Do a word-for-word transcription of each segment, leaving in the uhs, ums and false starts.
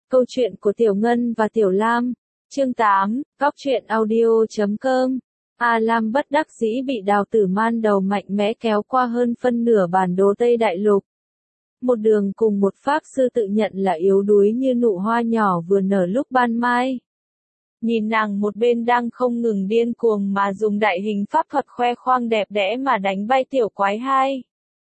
Câu chuyện của Tiểu Ngân và Tiểu Lam. Chương tám, góc truyện audio chấm com. A Lam bất đắc dĩ bị Đào Tử Man đầu mạnh mẽ kéo qua hơn phân nửa bản đồ Tây Đại Lục. Một đường cùng một pháp sư tự nhận là yếu đuối như nụ hoa nhỏ vừa nở lúc ban mai. Nhìn nàng một bên đang không ngừng điên cuồng mà dùng đại hình pháp thuật khoe khoang đẹp đẽ mà đánh bay tiểu quái hai.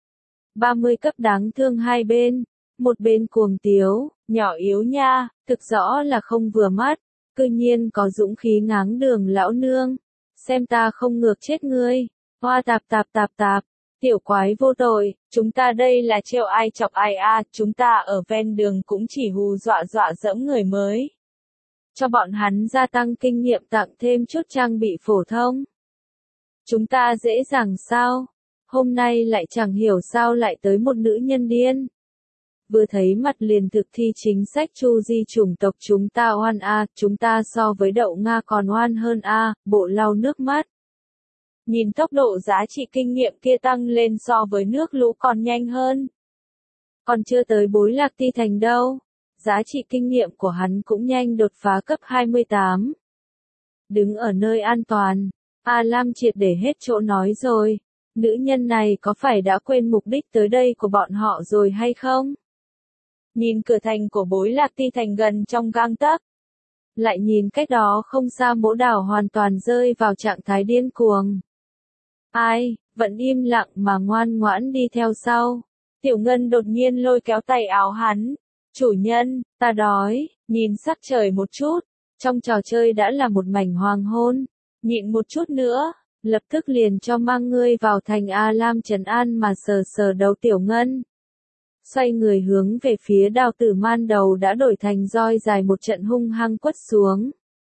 ba mươi cấp đáng thương hai bên. Một bên cuồng tiếu, nhỏ yếu nha, thực rõ là không vừa mắt, cư nhiên có dũng khí ngáng đường lão nương. Xem ta không ngược chết ngươi, hoa tạp tạp tạp tạp, tiểu quái vô tội, chúng ta đây là trêu ai chọc ai a, à, chúng ta ở ven đường cũng chỉ hù dọa dọa dẫm người mới. Cho bọn hắn gia tăng kinh nghiệm tặng thêm chút trang bị phổ thông. Chúng ta dễ dàng sao? Hôm nay lại chẳng hiểu sao lại tới một nữ nhân điên. Vừa thấy mặt liền thực thi chính sách chu di chủng tộc chúng ta oan a, chúng ta so với đậu Nga còn oan hơn a, bộ lau nước mắt. Nhìn tốc độ giá trị kinh nghiệm kia tăng lên so với nước lũ còn nhanh hơn. Còn chưa tới Bối Lạc Ti Thành đâu, giá trị kinh nghiệm của hắn cũng nhanh đột phá cấp hai mươi tám. Đứng ở nơi an toàn, A Lam triệt để hết chỗ nói rồi, nữ nhân này có phải đã quên mục đích tới đây của bọn họ rồi hay không? Nhìn cửa thành của Bối Lạc Ti Thành gần trong gang tấc. Lại nhìn cách đó không xa Mỗ Đào hoàn toàn rơi vào trạng thái điên cuồng. Ai, vẫn im lặng mà ngoan ngoãn đi theo sau. Tiểu Ngân đột nhiên lôi kéo tay áo hắn. Chủ nhân, ta đói, nhìn sắc trời một chút. Trong trò chơi đã là một mảnh hoàng hôn. Nhịn một chút nữa, lập tức liền cho mang ngươi vào thành A Lam trấn an mà sờ sờ đầu Tiểu Ngân. Xoay người hướng về phía Đào Tử Man đầu đã đổi thành roi dài một trận hung hăng quất xuống.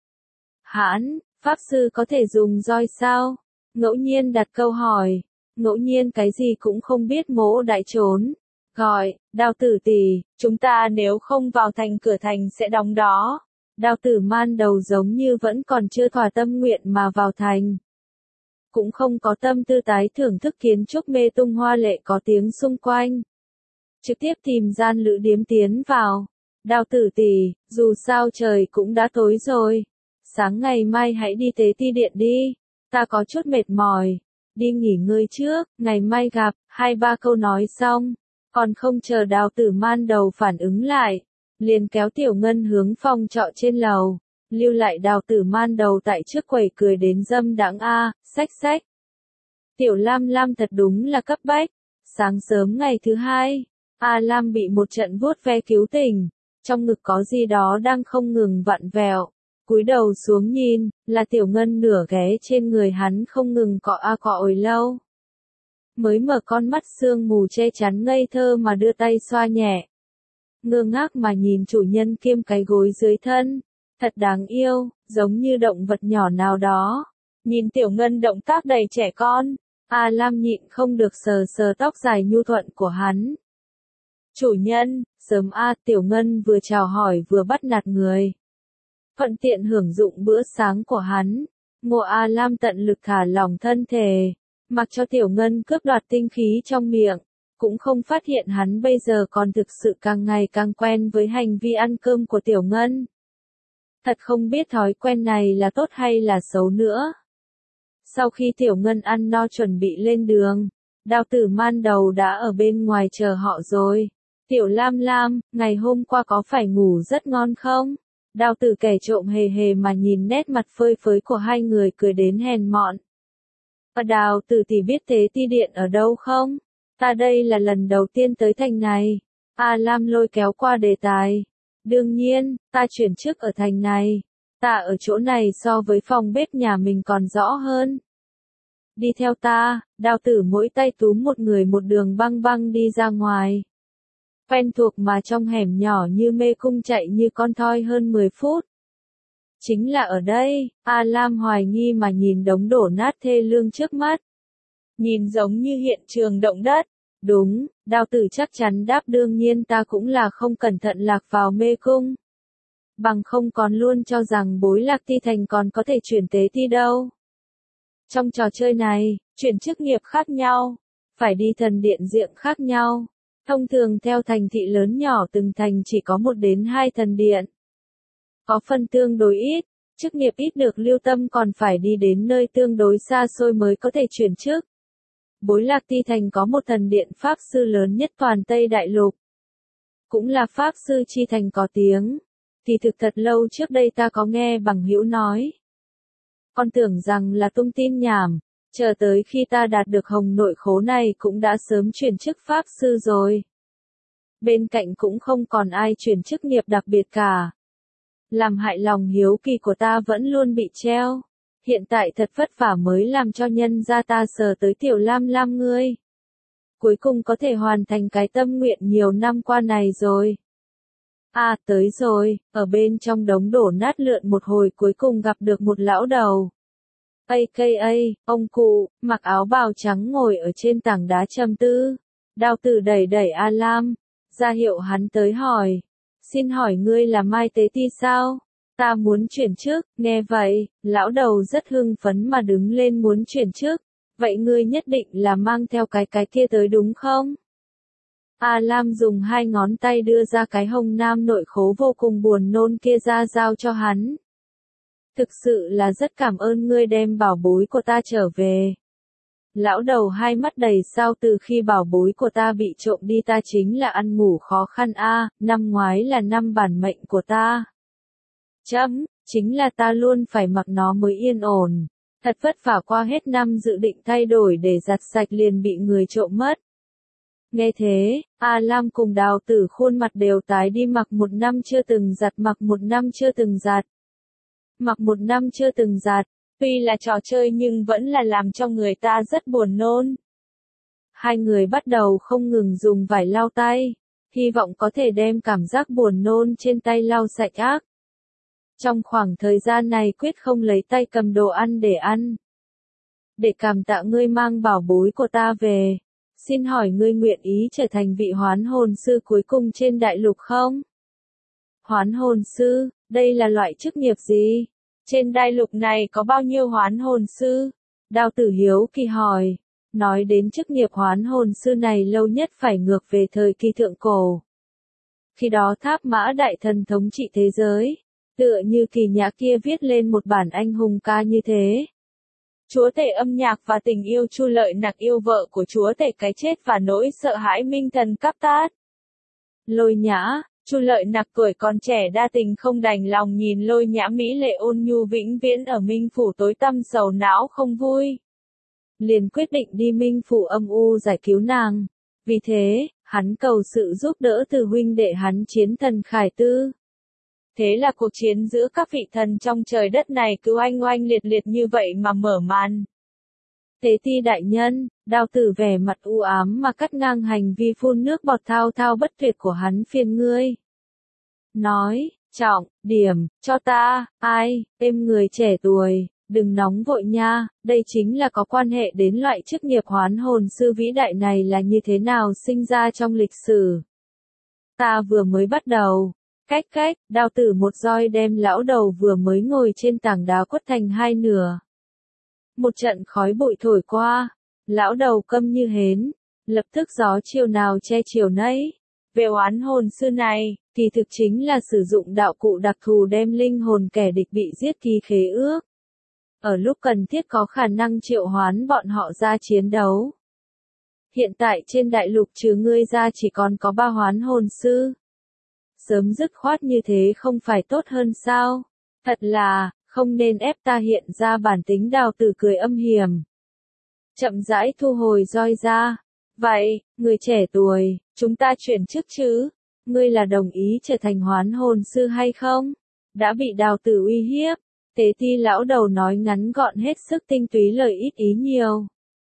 Hãn, pháp sư có thể dùng roi sao? Ngẫu nhiên đặt câu hỏi, ngẫu nhiên cái gì cũng không biết Mỗ đại trốn. Gọi, Đào Tử tỷ, chúng ta nếu không vào thành cửa thành sẽ đóng đó. Đào Tử Man đầu giống như vẫn còn chưa thỏa tâm nguyện mà vào thành. Cũng không có tâm tư tái thưởng thức kiến trúc mê tung hoa lệ có tiếng xung quanh. Trực tiếp tìm gian lữ điếm tiến vào. Đào Tử tỷ, dù sao trời cũng đã tối rồi. Sáng ngày mai hãy đi tế ti điện đi. Ta có chút mệt mỏi. Đi nghỉ ngơi trước, ngày mai gặp. Hai ba câu nói xong. Còn không chờ Đào Tử Man đầu phản ứng lại. Liền kéo Tiểu Ngân hướng phòng trọ trên lầu. Lưu lại Đào Tử Man đầu tại trước quầy cười đến dâm đãng a, xách xách. Tiểu Lam Lam thật đúng là cấp bách. Sáng sớm ngày thứ hai. A Lam bị một trận vuốt ve cứu tỉnh, trong ngực có gì đó đang không ngừng vặn vẹo, cúi đầu xuống nhìn, là Tiểu Ngân nửa ghé trên người hắn không ngừng cọ a cọ ồi lâu. Mới mở con mắt sương mù che chắn ngây thơ mà đưa tay xoa nhẹ. Ngơ ngác mà nhìn chủ nhân kiêm cái gối dưới thân, thật đáng yêu, giống như động vật nhỏ nào đó. Nhìn Tiểu Ngân động tác đầy trẻ con, A Lam nhịn không được sờ sờ tóc dài nhu thuận của hắn. Chủ nhân, sớm a, Tiểu Ngân vừa chào hỏi vừa bắt nạt người. Thuận tiện hưởng dụng bữa sáng của hắn, Ngô A Lam tận lực thả lỏng thân thể, mặc cho Tiểu Ngân cướp đoạt tinh khí trong miệng, cũng không phát hiện hắn bây giờ còn thực sự càng ngày càng quen với hành vi ăn cơm của Tiểu Ngân. Thật không biết thói quen này là tốt hay là xấu nữa. Sau khi Tiểu Ngân ăn no chuẩn bị lên đường, Đào Tử Man đầu đã ở bên ngoài chờ họ rồi. Tiểu Lam Lam, ngày hôm qua có phải ngủ rất ngon không? Đào Tử kẻ trộm hề hề mà nhìn nét mặt phơi phới của hai người cười đến hèn mọn. Và Đào Tử tỷ biết tế ti điện ở đâu không? Ta đây là lần đầu tiên tới thành này. A Lam lôi kéo qua đề tài. Đương nhiên, ta chuyển chức ở thành này. Ta ở chỗ này so với phòng bếp nhà mình còn rõ hơn. Đi theo ta, Đào Tử mỗi tay túm một người một đường băng băng đi ra ngoài. Quen thuộc mà trong hẻm nhỏ như mê cung chạy như con thoi hơn mười phút. Chính là ở đây, A Lam hoài nghi mà nhìn đống đổ nát thê lương trước mắt. Nhìn giống như hiện trường động đất. Đúng, Đào Tử chắc chắn đáp đương nhiên ta cũng là không cẩn thận lạc vào mê cung. Bằng không còn luôn cho rằng Bối Lạc Ti Thành còn có thể chuyển tế ti đâu. Trong trò chơi này, chuyển chức nghiệp khác nhau, phải đi thần điện diện khác nhau. Thông thường theo thành thị lớn nhỏ từng thành chỉ có một đến hai thần điện. Có phân tương đối ít, chức nghiệp ít được lưu tâm còn phải đi đến nơi tương đối xa xôi mới có thể chuyển chức. Bối Lạc Ti thành có một thần điện Pháp Sư lớn nhất toàn Tây Đại Lục. Cũng là Pháp Sư chi thành có tiếng. Thì thực thật lâu trước đây ta có nghe bằng hữu nói. Con tưởng rằng là tung tin nhảm, chờ tới khi ta đạt được hồng nội khố này cũng đã sớm chuyển chức Pháp Sư rồi. Bên cạnh cũng không còn ai chuyển chức nghiệp đặc biệt cả. Làm hại lòng hiếu kỳ của ta vẫn luôn bị treo. Hiện tại thật vất vả mới làm cho nhân gia ta sờ tới Tiểu Lam Lam ngươi. Cuối cùng có thể hoàn thành cái tâm nguyện nhiều năm qua này rồi. À, tới rồi, ở bên trong đống đổ nát lượn một hồi cuối cùng gặp được một lão đầu. a ca a, ông cụ, mặc áo bào trắng ngồi ở trên tảng đá trầm tư. Đao Tử đẩy đẩy A Lam, ra hiệu hắn tới hỏi. Xin hỏi ngươi là Mai Tế Ti sao? Ta muốn chuyển chức, nghe vậy, lão đầu rất hưng phấn mà đứng lên muốn chuyển chức. Vậy ngươi nhất định là mang theo cái cái kia tới đúng không? A Lam dùng hai ngón tay đưa ra cái hồng nam nội khố vô cùng buồn nôn kia ra giao cho hắn. Thực sự là rất cảm ơn ngươi đem bảo bối của ta trở về. Lão đầu hai mắt đầy sao từ khi bảo bối của ta bị trộm đi ta chính là ăn ngủ khó khăn a, năm ngoái là năm bản mệnh của ta. Chấm, chính là ta luôn phải mặc nó mới yên ổn. Thật vất vả qua hết năm dự định thay đổi để giặt sạch liền bị người trộm mất. Nghe thế, A Lam cùng Đào Tử khuôn mặt đều tái đi, mặc một năm chưa từng giặt, mặc một năm chưa từng giặt. Mặc một năm chưa từng giặt, tuy là trò chơi nhưng vẫn là làm cho người ta rất buồn nôn. Hai người bắt đầu không ngừng dùng vải lau tay, hy vọng có thể đem cảm giác buồn nôn trên tay lau sạch ác. Trong khoảng thời gian này quyết không lấy tay cầm đồ ăn để ăn. Để cảm tạ ngươi mang bảo bối của ta về. Xin hỏi ngươi nguyện ý trở thành vị hoán hồn sư cuối cùng trên đại lục không? Hoán hồn sư, đây là loại chức nghiệp gì? Trên đại lục này có bao nhiêu hoán hồn sư? Đao Tử hiếu kỳ hỏi. Nói đến chức nghiệp hoán hồn sư này lâu nhất phải ngược về thời kỳ thượng cổ. Khi đó Tháp Mã Đại Thần thống trị thế giới. Tựa như Kỳ Nhã kia viết lên một bản anh hùng ca như thế. Chúa tể âm nhạc và tình yêu Chu Lợi Nặc yêu vợ của chúa tể cái chết và nỗi sợ hãi minh thần Cáp Tát. Lôi Nhã, Chu Lợi Nặc tuổi còn trẻ đa tình không đành lòng nhìn Lôi Nhã mỹ lệ ôn nhu vĩnh viễn ở Minh Phủ tối tăm sầu não không vui. Liền quyết định đi Minh Phủ âm u giải cứu nàng. Vì thế, hắn cầu sự giúp đỡ từ huynh đệ hắn chiến thần Khải Tư. Thế là cuộc chiến giữa các vị thần trong trời đất này cứ oanh oanh liệt liệt như vậy mà mở màn. Tế Ti đại nhân, Đao Tử vẻ mặt u ám mà cắt ngang hành vi phun nước bọt thao thao bất tuyệt của hắn, phiền ngươi. Nói, trọng, điểm, cho ta, ai, êm người trẻ tuổi, đừng nóng vội nha, đây chính là có quan hệ đến loại chức nghiệp hoán hồn sư vĩ đại này là như thế nào sinh ra trong lịch sử. Ta vừa mới bắt đầu. Cách cách, Đao Tử một roi đem lão đầu vừa mới ngồi trên tảng đá quất thành hai nửa. Một trận khói bụi thổi qua, lão đầu câm như hến, lập tức gió chiều nào che chiều nấy. Về oán hồn sư này, kỳ thực chính là sử dụng đạo cụ đặc thù đem linh hồn kẻ địch bị giết ký khế ước. Ở lúc cần thiết có khả năng triệu hoán bọn họ ra chiến đấu. Hiện tại trên đại lục trừ ngươi ra chỉ còn có ba hoán hồn sư. Sớm dứt khoát như thế không phải tốt hơn sao? Thật là, không nên ép ta hiện ra bản tính. Đào Tử cười âm hiểm. Chậm rãi thu hồi roi ra. Vậy, người trẻ tuổi, chúng ta chuyển chức chứ? Ngươi là đồng ý trở thành hoán hồn sư hay không? Đã bị Đào Tử uy hiếp. Tế Ti lão đầu nói ngắn gọn hết sức tinh túy lời ít ý nhiều.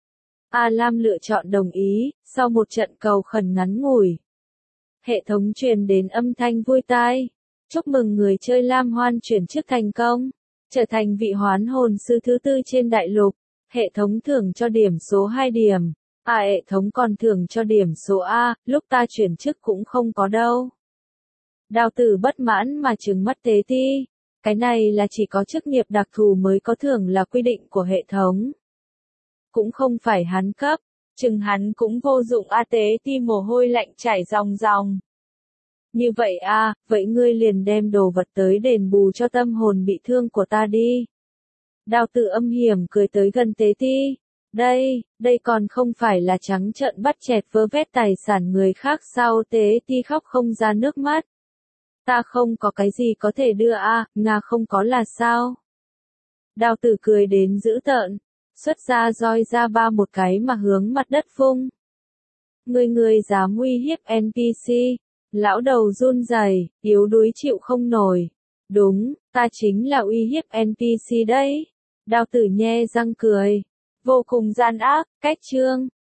A Lam lựa chọn đồng ý, sau một trận cầu khẩn ngắn ngủi. Hệ thống truyền đến âm thanh vui tai. Chúc mừng người chơi Lam Hoan chuyển chức thành công. Trở thành vị hoán hồn sư thứ tư trên đại lục. Hệ thống thưởng cho điểm số hai điểm. À, hệ thống còn thưởng cho điểm số A, lúc ta chuyển chức cũng không có đâu. Đào Tử bất mãn mà trừng mắt Tế Ti. Cái này là chỉ có chức nghiệp đặc thù mới có thưởng là quy định của hệ thống. Cũng không phải hắn cấp. chừng hắn cũng vô dụng a tế ti mồ hôi lạnh chảy ròng ròng. Như vậy a, vậy ngươi liền đem đồ vật tới đền bù cho tâm hồn bị thương của ta đi. Đào tử âm hiểm cười tới gần tế ti. Đây, đây còn không phải là trắng trợn bắt chẹt vơ vét tài sản người khác sao? Tế ti khóc không ra nước mắt. Ta không có cái gì có thể đưa a, ngà không có là sao? Đào tử cười đến dữ tợn, xuất ra roi ra ba một cái mà hướng mặt đất vung. Người người dám uy hiếp en pê xê, lão đầu run rẩy, yếu đuối chịu không nổi. Đúng, ta chính là uy hiếp en pê xê đấy. Đào tử nhe răng cười, vô cùng gian ác, cách chương.